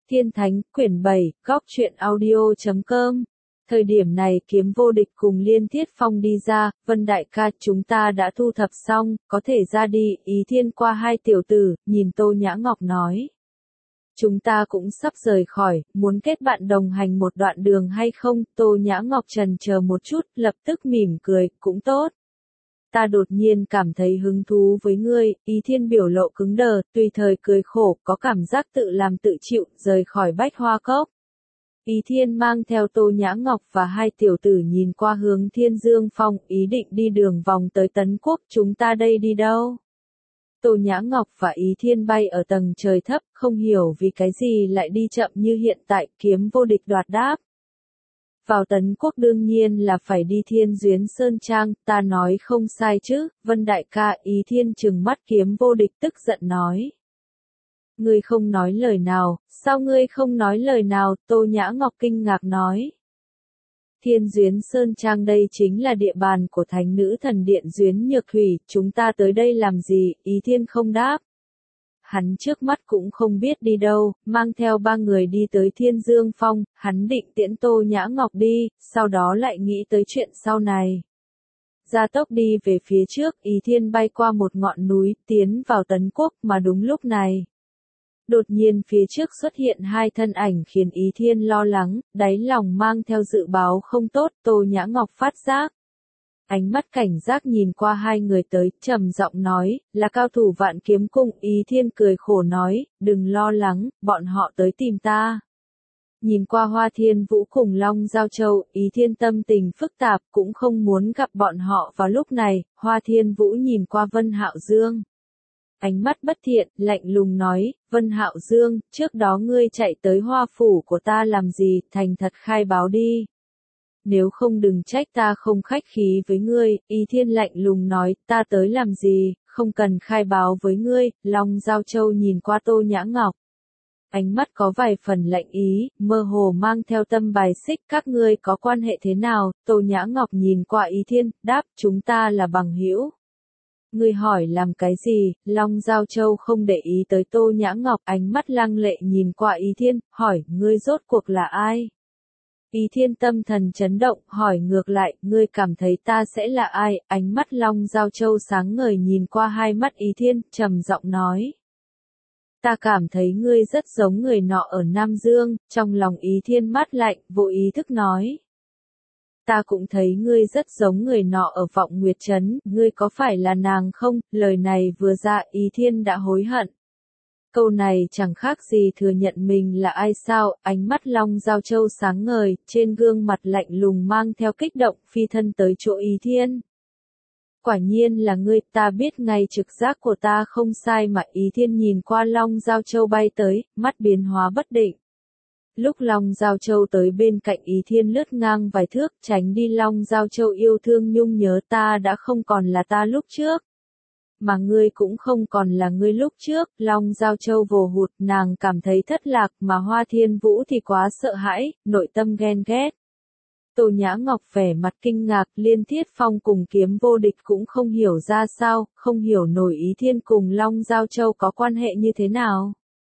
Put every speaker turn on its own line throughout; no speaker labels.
Thiên Thánh, quyển 7, góc truyện audio.com. Thời điểm này Kiếm Vô Địch cùng Liên Thiết Phong đi ra, Vân đại ca chúng ta đã thu thập xong, có thể ra đi, Ý Thiên qua hai tiểu tử, nhìn Tô Nhã Ngọc nói. Chúng ta cũng sắp rời khỏi, muốn kết bạn đồng hành một đoạn đường hay không, Tô Nhã Ngọc chần chờ một chút, lập tức mỉm cười, cũng tốt. Ta đột nhiên cảm thấy hứng thú với ngươi, Ý Thiên biểu lộ cứng đờ, tùy thời cười khổ, có cảm giác tự làm tự chịu, rời khỏi Bách Hoa Cốc. Ý Thiên mang theo Tô Nhã Ngọc và hai tiểu tử nhìn qua hướng Thiên Dương Phong, ý định đi đường vòng tới Tấn Quốc, chúng ta đây đi đâu? Tô Nhã Ngọc và Ý Thiên bay ở tầng trời thấp, không hiểu vì cái gì lại đi chậm như hiện tại, Kiếm Vô Địch đoạt đáp. Vào Tấn Quốc đương nhiên là phải đi Thiên Duyến Sơn Trang, ta nói không sai chứ, Vân đại ca. Ý Thiên trừng mắt Kiếm Vô Địch tức giận nói. Ngươi không nói lời nào, sao ngươi không nói lời nào, Tô Nhã Ngọc kinh ngạc nói. Thiên Duyến Sơn Trang đây chính là địa bàn của thánh nữ thần điện Duyến Nhược Thủy, chúng ta tới đây làm gì, Ý Thiên không đáp. Hắn trước mắt cũng không biết đi đâu, mang theo ba người đi tới Thiên Dương Phong, hắn định tiễn Tô Nhã Ngọc đi, sau đó lại nghĩ tới chuyện sau này. Gia tốc đi về phía trước, Ý Thiên bay qua một ngọn núi, tiến vào Tấn Quốc mà đúng lúc này. Đột nhiên phía trước xuất hiện hai thân ảnh khiến Ý Thiên lo lắng, đáy lòng mang theo dự báo không tốt, Tô Nhã Ngọc phát giác. Ánh mắt cảnh giác nhìn qua hai người tới, trầm giọng nói, là cao thủ Vạn Kiếm Cung. Ý Thiên cười khổ nói, đừng lo lắng, bọn họ tới tìm ta. Nhìn qua Hoa Thiên Vũ cùng Long Giao Châu, Ý Thiên tâm tình phức tạp, cũng không muốn gặp bọn họ vào lúc này. Hoa Thiên Vũ nhìn qua Vân Hạo Dương. Ánh mắt bất thiện, lạnh lùng nói, Vân Hạo Dương, trước đó ngươi chạy tới Hoa Phủ của ta làm gì, thành thật khai báo đi. Nếu không đừng trách ta không khách khí với ngươi. Ý Thiên lạnh lùng nói, ta tới làm gì, không cần khai báo với ngươi. Long Giao Châu nhìn qua Tô Nhã Ngọc. Ánh mắt có vài phần lạnh ý, mơ hồ mang theo tâm bài xích, các ngươi có quan hệ thế nào? Tô Nhã Ngọc nhìn qua Ý Thiên, đáp, chúng ta là bằng hữu. Ngươi hỏi làm cái gì? Long Giao Châu không để ý tới Tô Nhã Ngọc, ánh mắt lăng lệ nhìn qua Ý Thiên, hỏi, ngươi rốt cuộc là ai? Ý Thiên tâm thần chấn động, hỏi ngược lại, ngươi cảm thấy ta sẽ là ai? Ánh mắt Long Giao Châu sáng ngời nhìn qua hai mắt Ý Thiên, trầm giọng nói. Ta cảm thấy ngươi rất giống người nọ ở Nam Dương, trong lòng Ý Thiên mát lạnh, vô ý thức nói. Ta cũng thấy ngươi rất giống người nọ ở Vọng Nguyệt Trấn, ngươi có phải là nàng không? Lời này vừa ra Ý Thiên đã hối hận. Câu này chẳng khác gì thừa nhận mình là ai sao, ánh mắt Long Giao Châu sáng ngời, trên gương mặt lạnh lùng mang theo kích động, phi thân tới chỗ Ý Thiên. Quả nhiên là ngươi, ta biết ngay trực giác của ta không sai mà. Ý Thiên nhìn qua Long Giao Châu bay tới, mắt biến hóa bất định. Lúc Long Giao Châu tới bên cạnh Ý Thiên lướt ngang vài thước, tránh đi. Long Giao Châu yêu thương nhung nhớ, ta đã không còn là ta lúc trước. Mà ngươi cũng không còn là ngươi lúc trước. Long Giao Châu vồ hụt, nàng cảm thấy thất lạc, mà Hoa Thiên Vũ thì quá sợ hãi, nội tâm ghen ghét. Tô Nhã Ngọc vẻ mặt kinh ngạc, Liên Thiết Phong cùng Kiếm Vô Địch cũng không hiểu ra sao, không hiểu nổi Ý Thiên cùng Long Giao Châu có quan hệ như thế nào.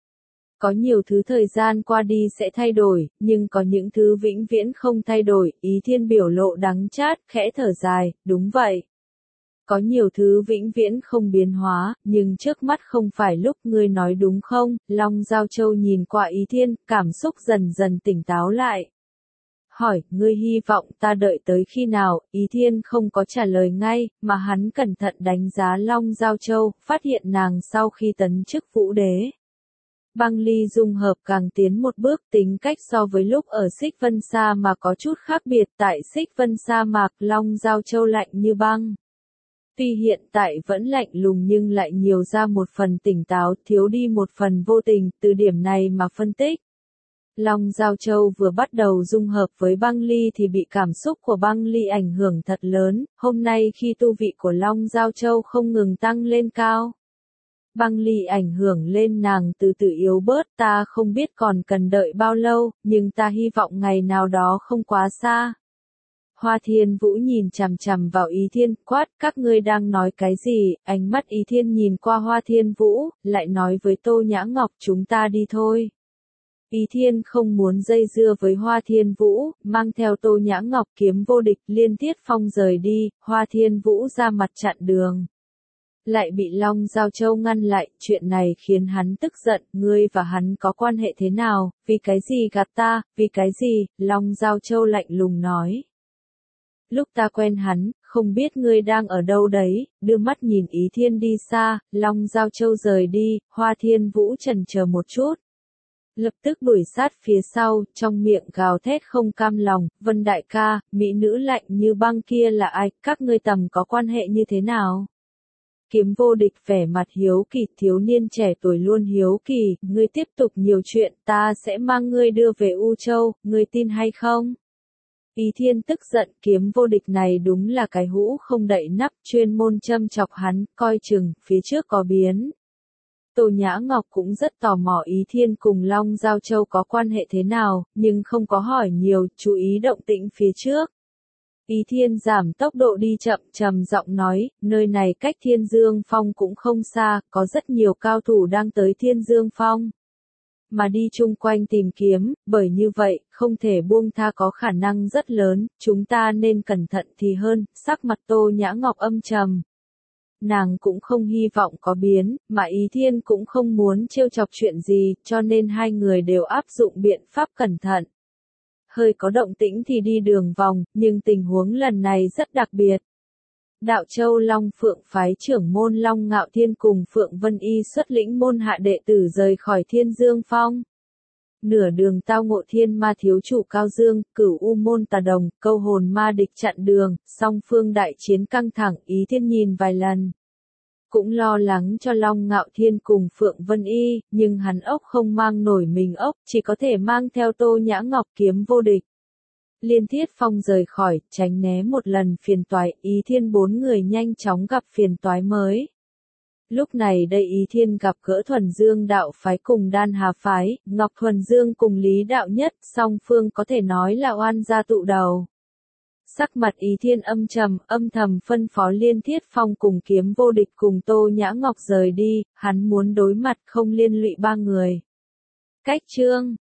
Có nhiều thứ thời gian qua đi sẽ thay đổi, nhưng có những thứ vĩnh viễn không thay đổi. Ý Thiên biểu lộ đắng chát, khẽ thở dài, đúng vậy. Có nhiều thứ vĩnh viễn không biến hóa, nhưng trước mắt không phải lúc, ngươi nói đúng không? Long Giao Châu nhìn qua Ý Thiên, cảm xúc dần dần tỉnh táo lại. Hỏi, ngươi hy vọng ta đợi tới khi nào? Ý Thiên không có trả lời ngay, mà hắn cẩn thận đánh giá Long Giao Châu, phát hiện nàng sau khi tấn chức vũ đế. Băng ly dung hợp càng tiến một bước, tính cách so với lúc ở Xích Vân Sa mà có chút khác biệt. Tại Xích Vân Sa mạc, Long Giao Châu lạnh như băng. Tuy hiện tại vẫn lạnh lùng nhưng lại nhiều ra một phần tỉnh táo, thiếu đi một phần vô tình, từ điểm này mà phân tích. Long Giao Châu vừa bắt đầu dung hợp với băng ly thì bị cảm xúc của băng ly ảnh hưởng thật lớn, hôm nay khi tu vị của Long Giao Châu không ngừng tăng lên cao. Băng ly ảnh hưởng lên nàng từ từ yếu bớt, ta không biết còn cần đợi bao lâu, nhưng ta hy vọng ngày nào đó không quá xa. Hoa Thiên Vũ nhìn chằm chằm vào Ý Thiên, quát, các ngươi đang nói cái gì? Ánh mắt Ý Thiên nhìn qua Hoa Thiên Vũ, lại nói với Tô Nhã Ngọc, chúng ta đi thôi. Ý Thiên không muốn dây dưa với Hoa Thiên Vũ, mang theo Tô Nhã Ngọc kiếm vô địch Liên Thiết Phong rời đi, Hoa Thiên Vũ ra mặt chặn đường. Lại bị Long Giao Châu ngăn lại, chuyện này khiến hắn tức giận, ngươi và hắn có quan hệ thế nào, vì cái gì gạt ta, vì cái gì, Long Giao Châu lạnh lùng nói. Lúc ta quen hắn, không biết ngươi đang ở đâu đấy, đưa mắt nhìn Ý Thiên đi xa, Long Giao Châu rời đi, Hoa Thiên Vũ chần chờ một chút. Lập tức đuổi sát phía sau, trong miệng gào thét không cam lòng, Vân đại ca, mỹ nữ lạnh như băng kia là ai, các ngươi tầm có quan hệ như thế nào? Kiếm vô địch vẻ mặt hiếu kỳ, thiếu niên trẻ tuổi luôn hiếu kỳ, ngươi tiếp tục nhiều chuyện, ta sẽ mang ngươi đưa về U Châu, ngươi tin hay không? Ý Thiên tức giận, kiếm vô địch này đúng là cái hũ không đậy nắp, chuyên môn châm chọc hắn, coi chừng, phía trước có biến. Tô Nhã Ngọc cũng rất tò mò Ý Thiên cùng Long Giao Châu có quan hệ thế nào, nhưng không có hỏi nhiều, chú ý động tĩnh phía trước. Ý Thiên giảm tốc độ đi chậm, trầm giọng nói, nơi này cách Thiên Dương Phong cũng không xa, có rất nhiều cao thủ đang tới Thiên Dương Phong. Mà đi chung quanh tìm kiếm, bởi như vậy, không thể buông tha có khả năng rất lớn, chúng ta nên cẩn thận thì hơn, sắc mặt Tô Nhã Ngọc âm trầm. Nàng cũng không hy vọng có biến, mà Ý Thiên cũng không muốn trêu chọc chuyện gì, cho nên hai người đều áp dụng biện pháp cẩn thận. Hơi có động tĩnh thì đi đường vòng, nhưng tình huống lần này rất đặc biệt. Đạo Châu Long Phượng phái trưởng môn Long Ngạo Thiên cùng Phượng Vân Y xuất lĩnh môn hạ đệ tử rời khỏi Thiên Dương Phong. Nửa đường tao ngộ Thiên Ma thiếu chủ Cao Dương, Cửu U môn Tà Đồng, Câu Hồn Ma địch chặn đường, song phương đại chiến căng thẳng, Ý Thiên nhìn vài lần. Cũng lo lắng cho Long Ngạo Thiên cùng Phượng Vân Y, nhưng hắn ốc không mang nổi mình ốc, chỉ có thể mang theo Tô Nhã Ngọc kiếm vô địch. Liên Thiết Phong rời khỏi, tránh né một lần phiền toái, Ý Thiên bốn người nhanh chóng gặp phiền toái mới. Lúc này đây Ý Thiên gặp gỡ Thuần Dương đạo phái cùng Đan Hà phái, Ngọc Thuần Dương cùng Lý đạo nhất, song phương có thể nói là oan gia tụ đầu. Sắc mặt Ý Thiên âm trầm, âm thầm phân phó Liên Thiết Phong cùng kiếm vô địch cùng Tô Nhã Ngọc rời đi, hắn muốn đối mặt không liên lụy ba người. Cách chương